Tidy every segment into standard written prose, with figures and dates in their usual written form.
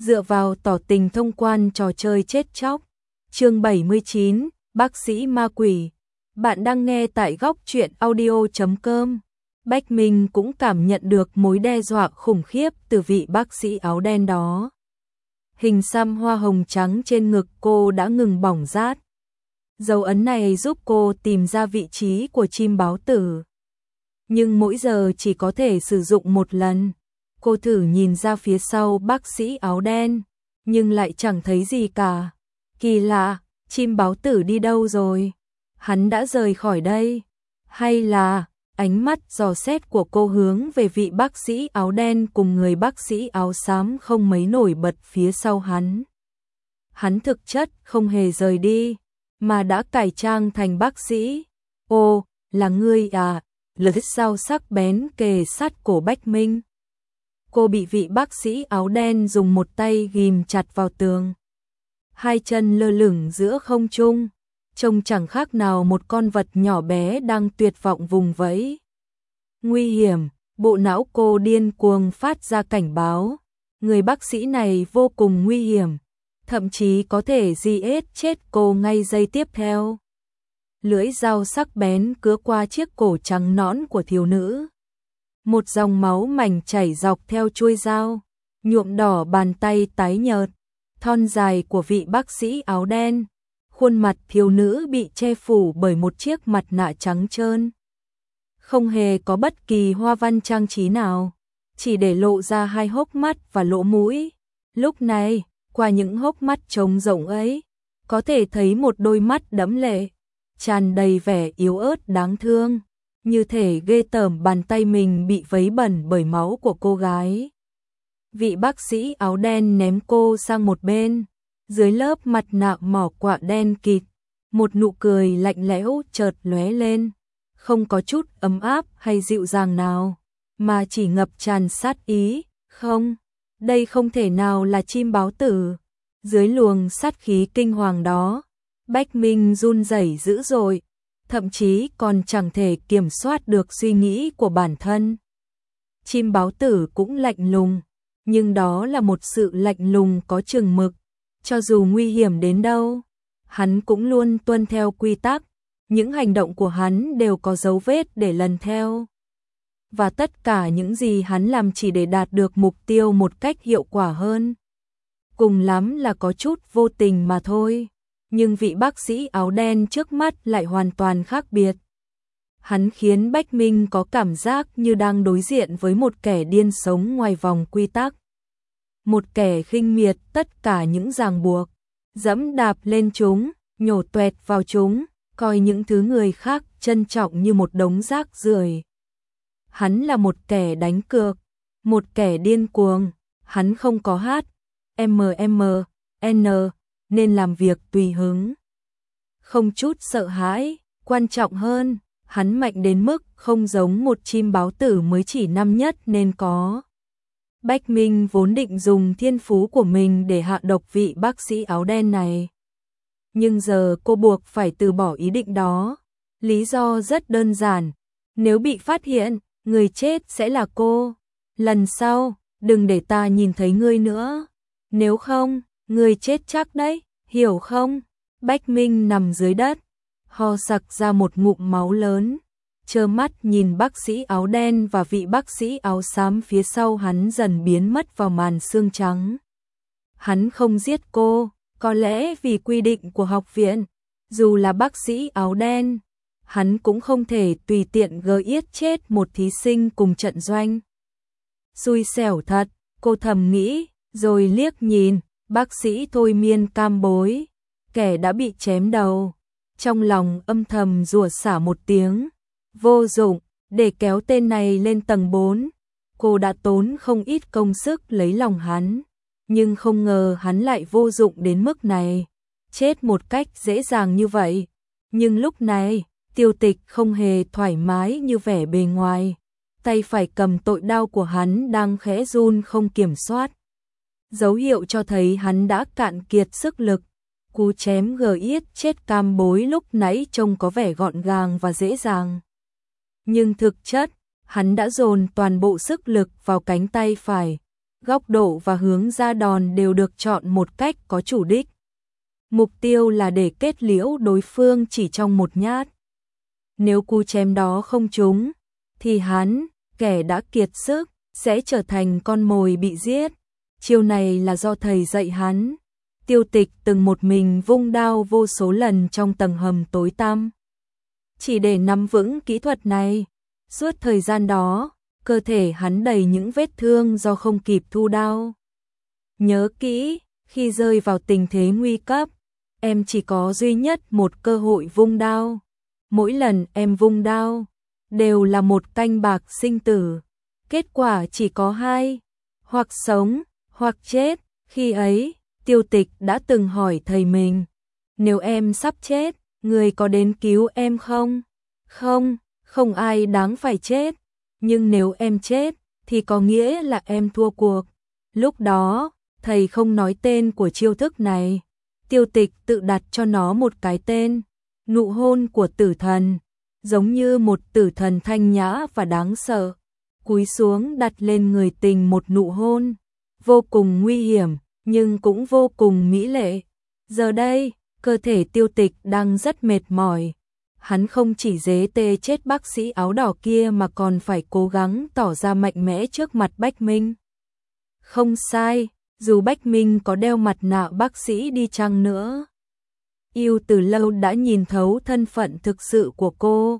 dựa vào tỏ tình thông quan trò chơi chết chóc. Chương 79, bác sĩ ma quỷ. Bạn đang nghe tại góc truyện audio.com. Bách Minh cũng cảm nhận được mối đe dọa khủng khiếp từ vị bác sĩ áo đen đó. Hình xăm hoa hồng trắng trên ngực cô đã ngừng bỏng rát. Dấu ấn này giúp cô tìm ra vị trí của chim báo tử. Nhưng mỗi giờ chỉ có thể sử dụng một lần. Cô thử nhìn ra phía sau bác sĩ áo đen, nhưng lại chẳng thấy gì cả. Kỳ lạ, chim báo tử đi đâu rồi? Hắn đã rời khỏi đây. Hay là, ánh mắt dò xét của cô hướng về vị bác sĩ áo đen cùng người bác sĩ áo xám không mấy nổi bật phía sau hắn. Hắn thực chất không hề rời đi, mà đã cải trang thành bác sĩ. Ô, là ngươi à? Lưỡi dao sắc bén kề sát cổ Bách Minh. Cô bị vị bác sĩ áo đen dùng một tay ghim chặt vào tường. Hai chân lơ lửng giữa không trung, trông chẳng khác nào một con vật nhỏ bé đang tuyệt vọng vùng vẫy. Nguy hiểm, bộ não cô điên cuồng phát ra cảnh báo. Người bác sĩ này vô cùng nguy hiểm, thậm chí có thể giết chết cô ngay giây tiếp theo. Lưỡi dao sắc bén cứa qua chiếc cổ trắng nõn của thiếu nữ. Một dòng máu mảnh chảy dọc theo chuôi dao, nhuộm đỏ bàn tay tái nhợt, thon dài của vị bác sĩ áo đen. Khuôn mặt thiếu nữ bị che phủ bởi một chiếc mặt nạ trắng trơn. Không hề có bất kỳ hoa văn trang trí nào, chỉ để lộ ra hai hốc mắt và lỗ mũi. Lúc này, qua những hốc mắt trống rỗng ấy, có thể thấy một đôi mắt đẫm lệ, tràn đầy vẻ yếu ớt đáng thương, như thể ghê tởm bàn tay mình bị vấy bẩn bởi máu của cô gái. Vị bác sĩ áo đen ném cô sang một bên, dưới lớp mặt nạ mỏ quạ đen kịt, một nụ cười lạnh lẽo chợt lóe lên, không có chút ấm áp hay dịu dàng nào, mà chỉ ngập tràn sát ý. Không, đây không thể nào là chim báo tử. Dưới luồng sát khí kinh hoàng đó, Bách Minh run rẩy dữ dội, thậm chí còn chẳng thể kiểm soát được suy nghĩ của bản thân. Chim báo tử cũng lạnh lùng, nhưng đó là một sự lạnh lùng có chừng mực. Cho dù nguy hiểm đến đâu, hắn cũng luôn tuân theo quy tắc, những hành động của hắn đều có dấu vết để lần theo. Và tất cả những gì hắn làm chỉ để đạt được mục tiêu một cách hiệu quả hơn. Cùng lắm là có chút vô tình mà thôi, nhưng vị bác sĩ áo đen trước mắt lại hoàn toàn khác biệt. Hắn khiến Bách Minh có cảm giác như đang đối diện với một kẻ điên sống ngoài vòng quy tắc. Một kẻ khinh miệt tất cả những ràng buộc, dẫm đạp lên chúng, nhổ toẹt vào chúng, coi những thứ người khác trân trọng như một đống rác rưởi. Hắn là một kẻ đánh cược, một kẻ điên cuồng, hắn không có N nên làm việc tùy hứng. Không chút sợ hãi, quan trọng hơn, hắn mạnh đến mức không giống một chim báo tử mới chỉ năm nhất nên có. Bách Minh vốn định dùng thiên phú của mình để hạ độc vị bác sĩ áo đen này. Nhưng giờ cô buộc phải từ bỏ ý định đó. Lý do rất đơn giản, nếu bị phát hiện, người chết sẽ là cô. Lần sau, đừng để ta nhìn thấy ngươi nữa. Nếu không, ngươi chết chắc đấy, hiểu không? Bách Minh nằm dưới đất, ho sặc ra một ngụm máu lớn, trơ mắt nhìn bác sĩ áo đen và vị bác sĩ áo xám phía sau hắn dần biến mất vào màn sương trắng. Hắn không giết cô, có lẽ vì quy định của học viện, dù là bác sĩ áo đen, hắn cũng không thể tùy tiện giết chết một thí sinh cùng trận doanh. Xui xẻo thật, cô thầm nghĩ, rồi liếc nhìn bác sĩ thôi miên cam bối, kẻ đã bị chém đầu. Trong lòng âm thầm rủa xả một tiếng, vô dụng, để kéo tên này lên tầng 4. Cô đã tốn không ít công sức lấy lòng hắn, nhưng không ngờ hắn lại vô dụng đến mức này, chết một cách dễ dàng như vậy. Nhưng lúc này, Tiêu Tịch không hề thoải mái như vẻ bề ngoài, tay phải cầm tội đao của hắn đang khẽ run không kiểm soát. Dấu hiệu cho thấy hắn đã cạn kiệt sức lực. Cú chém giết chết cam bối lúc nãy trông có vẻ gọn gàng và dễ dàng. Nhưng thực chất, hắn đã dồn toàn bộ sức lực vào cánh tay phải. Góc độ và hướng ra đòn đều được chọn một cách có chủ đích. Mục tiêu là để kết liễu đối phương chỉ trong một nhát. Nếu cú chém đó không trúng, thì hắn, kẻ đã kiệt sức, sẽ trở thành con mồi bị giết. Chiêu này là do thầy dạy hắn. Tiêu Tịch từng một mình vung đao vô số lần trong tầng hầm tối tăm. Chỉ để nắm vững kỹ thuật này, suốt thời gian đó, cơ thể hắn đầy những vết thương do không kịp thu đao. Nhớ kỹ, khi rơi vào tình thế nguy cấp, em chỉ có duy nhất một cơ hội vung đao. Mỗi lần em vung đao, đều là một canh bạc sinh tử. Kết quả chỉ có hai, hoặc sống, hoặc chết. Khi ấy, Tiêu Tịch đã từng hỏi thầy mình, nếu em sắp chết, người có đến cứu em không? Không, không ai đáng phải chết. Nhưng nếu em chết, thì có nghĩa là em thua cuộc. Lúc đó, thầy không nói tên của chiêu thức này. Tiêu Tịch tự đặt cho nó một cái tên, nụ hôn của tử thần, giống như một tử thần thanh nhã và đáng sợ. Cúi xuống đặt lên người tình một nụ hôn, vô cùng nguy hiểm, nhưng cũng vô cùng mỹ lệ. Giờ đây, cơ thể Tiêu Tịch đang rất mệt mỏi. Hắn không chỉ dế tê chết bác sĩ áo đỏ kia mà còn phải cố gắng tỏ ra mạnh mẽ trước mặt Bách Minh. Không sai, dù Bách Minh có đeo mặt nạ bác sĩ đi chăng nữa. Y từ lâu đã nhìn thấu thân phận thực sự của cô.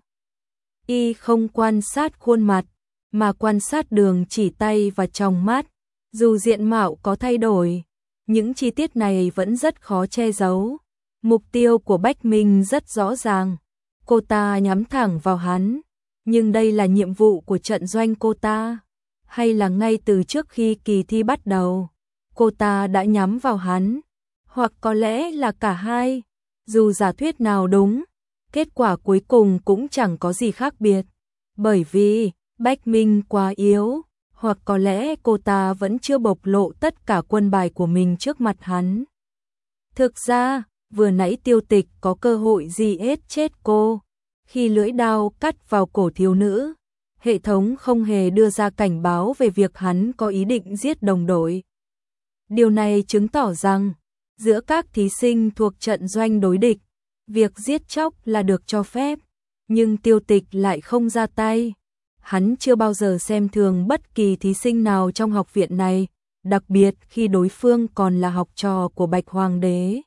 Y không quan sát khuôn mặt, mà quan sát đường chỉ tay và tròng mắt. Dù diện mạo có thay đổi, những chi tiết này vẫn rất khó che giấu. Mục tiêu của Bách Minh rất rõ ràng. Cô ta nhắm thẳng vào hắn. Nhưng đây là nhiệm vụ của trận doanh cô ta. Hay là ngay từ trước khi kỳ thi bắt đầu, cô ta đã nhắm vào hắn. Hoặc có lẽ là cả hai. Dù giả thuyết nào đúng, kết quả cuối cùng cũng chẳng có gì khác biệt. Bởi vì Bách Minh quá yếu. Hoặc có lẽ cô ta vẫn chưa bộc lộ tất cả quân bài của mình trước mặt hắn. Thực ra, vừa nãy Tiêu Tịch có cơ hội giết chết cô. Khi lưỡi đao cắt vào cổ thiếu nữ, hệ thống không hề đưa ra cảnh báo về việc hắn có ý định giết đồng đội. Điều này chứng tỏ rằng, giữa các thí sinh thuộc trận doanh đối địch, việc giết chóc là được cho phép, nhưng Tiêu Tịch lại không ra tay. Hắn chưa bao giờ xem thường bất kỳ thí sinh nào trong học viện này, đặc biệt khi đối phương còn là học trò của Bạch Hoàng đế.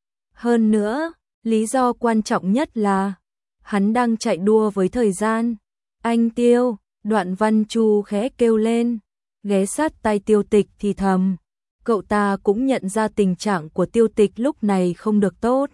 Hơn nữa, lý do quan trọng nhất là hắn đang chạy đua với thời gian. Anh Tiêu, Đoạn Văn Chu khẽ kêu lên, ghé sát tai Tiêu Tịch thì thầm. Cậu ta cũng nhận ra tình trạng của Tiêu Tịch lúc này không được tốt.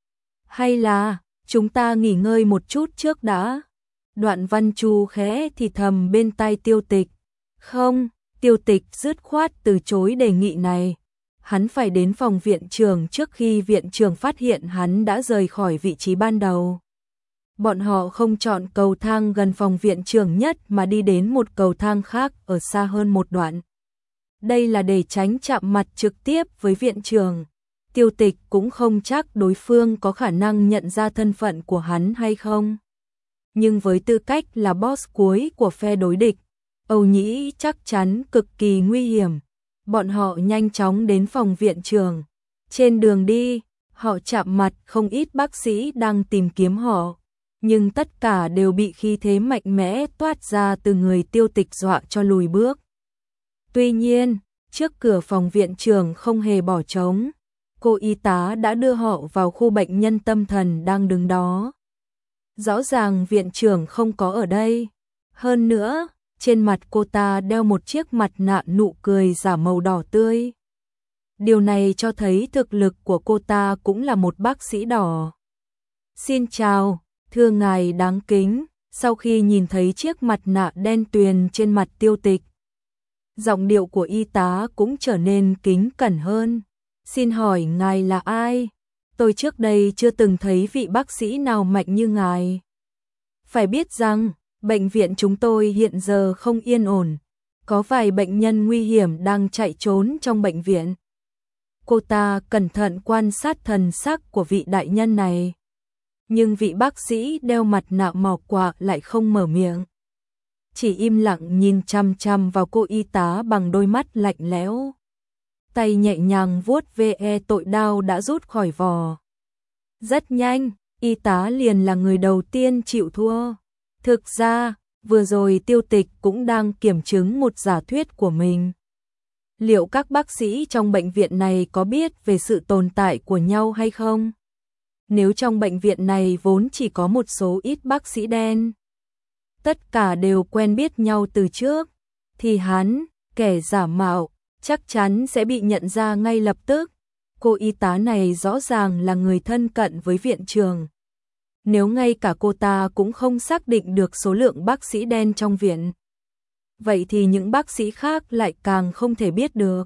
Hay là, chúng ta nghỉ ngơi một chút trước đã. Đoạn Văn Chu khẽ thì thầm bên tai Tiêu Tịch. Không, Tiêu Tịch dứt khoát từ chối đề nghị này. Hắn phải đến phòng viện trưởng trước khi viện trưởng phát hiện hắn đã rời khỏi vị trí ban đầu. Bọn họ không chọn cầu thang gần phòng viện trưởng nhất mà đi đến một cầu thang khác ở xa hơn một đoạn. Đây là để tránh chạm mặt trực tiếp với viện trưởng. Tiêu Tịch cũng không chắc đối phương có khả năng nhận ra thân phận của hắn hay không. Nhưng với tư cách là boss cuối của phe đối địch, Âu Nhĩ chắc chắn cực kỳ nguy hiểm. Bọn họ nhanh chóng đến phòng viện trưởng. Trên đường đi, họ chạm mặt không ít bác sĩ đang tìm kiếm họ. Nhưng tất cả đều bị khí thế mạnh mẽ toát ra từ người Tiêu Tịch dọa cho lùi bước. Tuy nhiên, trước cửa phòng viện trưởng không hề bỏ trống. Cô y tá đã đưa họ vào khu bệnh nhân tâm thần đang đứng đó. Rõ ràng viện trưởng không có ở đây. Hơn nữa, trên mặt cô ta đeo một chiếc mặt nạ nụ cười giả màu đỏ tươi. Điều này cho thấy thực lực của cô ta cũng là một bác sĩ đỏ. Xin chào, thưa ngài đáng kính. Sau khi nhìn thấy chiếc mặt nạ đen tuyền trên mặt Tiêu Tịch, giọng điệu của y tá cũng trở nên kính cẩn hơn. Xin hỏi ngài là ai? Tôi trước đây chưa từng thấy vị bác sĩ nào mạnh như ngài. Phải biết rằng, bệnh viện chúng tôi hiện giờ không yên ổn. Có vài bệnh nhân nguy hiểm đang chạy trốn trong bệnh viện. Cô ta cẩn thận quan sát thần sắc của vị đại nhân này. Nhưng vị bác sĩ đeo mặt nạ màu quạ lại không mở miệng. chỉ im lặng nhìn chằm chằm vào cô y tá bằng đôi mắt lạnh lẽo. Tay nhẹ nhàng vuốt ve tội đao đã rút khỏi vỏ. Rất nhanh, y tá liền là người đầu tiên chịu thua. Thực ra, vừa rồi Tiêu Tịch cũng đang kiểm chứng một giả thuyết của mình. Liệu các bác sĩ trong bệnh viện này có biết về sự tồn tại của nhau hay không? Nếu trong bệnh viện này vốn chỉ có một số ít bác sĩ đen, tất cả đều quen biết nhau từ trước, thì hắn, kẻ giả mạo, chắc chắn sẽ bị nhận ra ngay lập tức. Cô y tá này rõ ràng là người thân cận với viện trưởng. Nếu ngay cả cô ta cũng không xác định được số lượng bác sĩ đen trong viện, vậy thì những bác sĩ khác lại càng không thể biết được.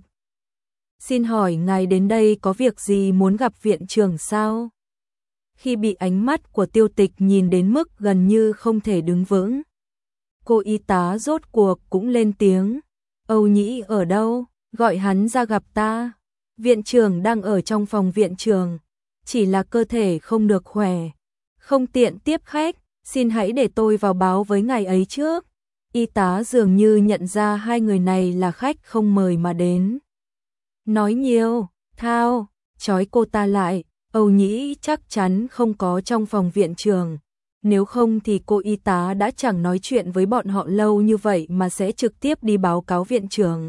Xin hỏi ngài đến đây có việc gì, muốn gặp viện trưởng sao? Khi bị ánh mắt của Tiêu Tịch nhìn đến mức gần như không thể đứng vững, cô y tá rốt cuộc cũng lên tiếng. Âu Nhĩ ở đâu? Gọi hắn ra gặp ta. Viện trưởng đang ở trong phòng viện trưởng, chỉ là cơ thể không được khỏe, không tiện tiếp khách, xin hãy để tôi vào báo với ngài ấy trước. Y tá dường như nhận ra hai người này là khách không mời mà đến. Nói nhiều, thao, trói cô ta lại. Âu Nhĩ chắc chắn không có trong phòng viện trưởng, nếu không thì cô y tá đã chẳng nói chuyện với bọn họ lâu như vậy mà sẽ trực tiếp đi báo cáo viện trưởng.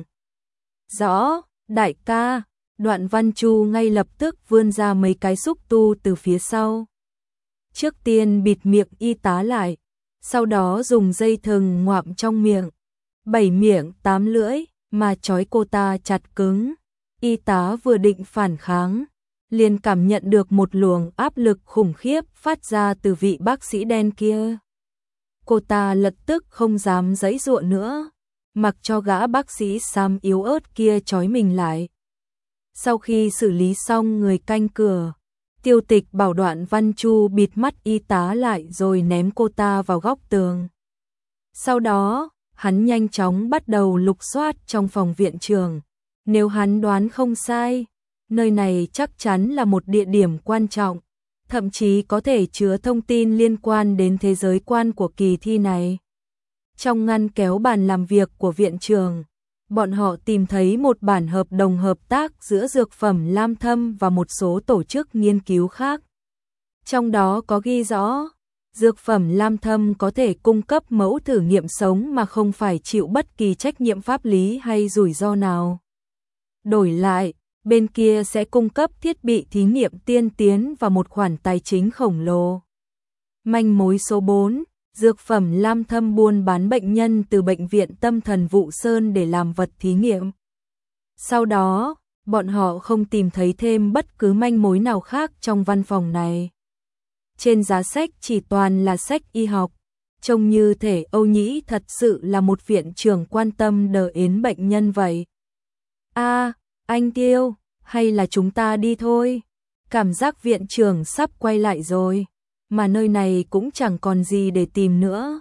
Rõ, đại ca. Đoạn Văn Chu ngay lập tức vươn ra mấy cái xúc tu từ phía sau. Trước tiên bịt miệng y tá lại, sau đó dùng dây thừng ngoạm trong miệng, 7 miệng 8 lưỡi mà trói cô ta chặt cứng. Y tá vừa định phản kháng, liền cảm nhận được một luồng áp lực khủng khiếp phát ra từ vị bác sĩ đen kia. Cô ta lập tức không dám giãy giụa nữa, mặc cho gã bác sĩ xám yếu ớt kia trói mình lại. Sau khi xử lý xong người canh cửa, Tiêu Tịch bảo Đoạn Văn Chu bịt mắt y tá lại rồi ném cô ta vào góc tường. Sau đó, hắn nhanh chóng bắt đầu lục soát trong phòng viện trưởng. Nếu hắn đoán không sai, nơi này chắc chắn là một địa điểm quan trọng, thậm chí có thể chứa thông tin liên quan đến thế giới quan của kỳ thi này. Trong ngăn kéo bàn làm việc của viện trưởng, bọn họ tìm thấy một bản hợp đồng hợp tác giữa Dược phẩm Lam Thâm và một số tổ chức nghiên cứu khác. Trong đó có ghi rõ, Dược phẩm Lam Thâm có thể cung cấp mẫu thử nghiệm sống mà không phải chịu bất kỳ trách nhiệm pháp lý hay rủi ro nào. Đổi lại, bên kia sẽ cung cấp thiết bị thí nghiệm tiên tiến và một khoản tài chính khổng lồ. Manh mối số 4, Dược phẩm Lam Thâm buôn bán bệnh nhân từ bệnh viện tâm thần Vụ Sơn để làm vật thí nghiệm. Sau đó, bọn họ không tìm thấy thêm bất cứ manh mối nào khác trong văn phòng này. Trên giá sách chỉ toàn là sách y học, trông như thể Âu Nhĩ thật sự là một viện trưởng quan tâm đỡ ến bệnh nhân vậy. Anh Tiêu, hay là chúng ta đi thôi? Cảm giác viện trưởng sắp quay lại rồi, mà nơi này cũng chẳng còn gì để tìm nữa.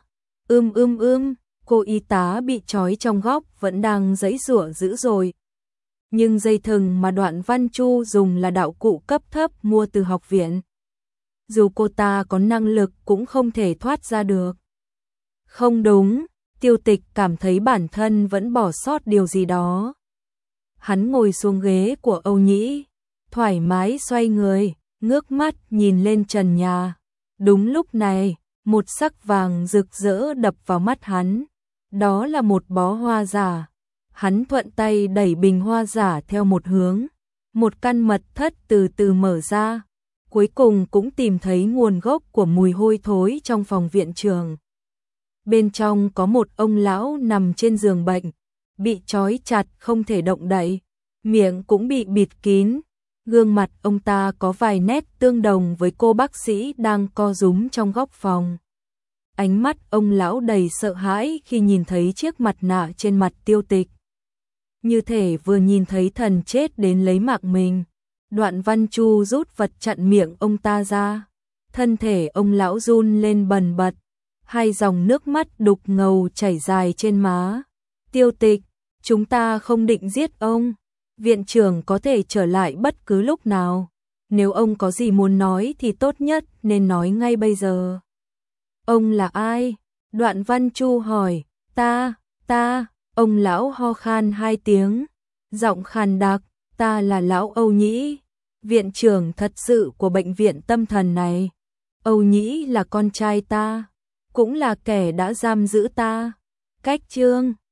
Cô y tá bị trói trong góc vẫn đang giãy giụa dữ dội. Nhưng dây thừng mà Đoạn Văn Chu dùng là đạo cụ cấp thấp mua từ học viện. Dù cô ta có năng lực cũng không thể thoát ra được. Không đúng, Tiêu Tịch cảm thấy bản thân vẫn bỏ sót điều gì đó. Hắn ngồi xuống ghế của Âu Nhĩ, thoải mái xoay người, ngước mắt nhìn lên trần nhà. Đúng lúc này, một sắc vàng rực rỡ đập vào mắt hắn. Đó là một bó hoa giả. Hắn thuận tay đẩy bình hoa giả theo một hướng. Một căn mật thất từ từ mở ra. Cuối cùng cũng tìm thấy nguồn gốc của mùi hôi thối trong phòng viện trưởng. Bên trong có một ông lão nằm trên giường bệnh, bị trói chặt không thể động đậy, miệng cũng bị bịt kín. Gương mặt ông ta có vài nét tương đồng với cô bác sĩ đang co rúm trong góc phòng. Ánh mắt ông lão đầy sợ hãi khi nhìn thấy chiếc mặt nạ trên mặt Tiêu Tịch. Như thể vừa nhìn thấy thần chết đến lấy mạng mình. Đoạn Văn Chu rút vật chặn miệng ông ta ra. Thân thể ông lão run lên bần bật. Hai dòng nước mắt đục ngầu chảy dài trên má. Tiêu Tịch, chúng ta không định giết ông. Viện trưởng có thể trở lại bất cứ lúc nào. Nếu ông có gì muốn nói thì tốt nhất nên nói ngay bây giờ. Ông là ai? Đoạn Văn Chu hỏi. Ta, ông lão ho khan 2 tiếng, giọng khàn đặc, ta là lão Âu Nhĩ, viện trưởng thật sự của bệnh viện tâm thần này. Âu Nhĩ là con trai ta, cũng là kẻ đã giam giữ ta. Cách chương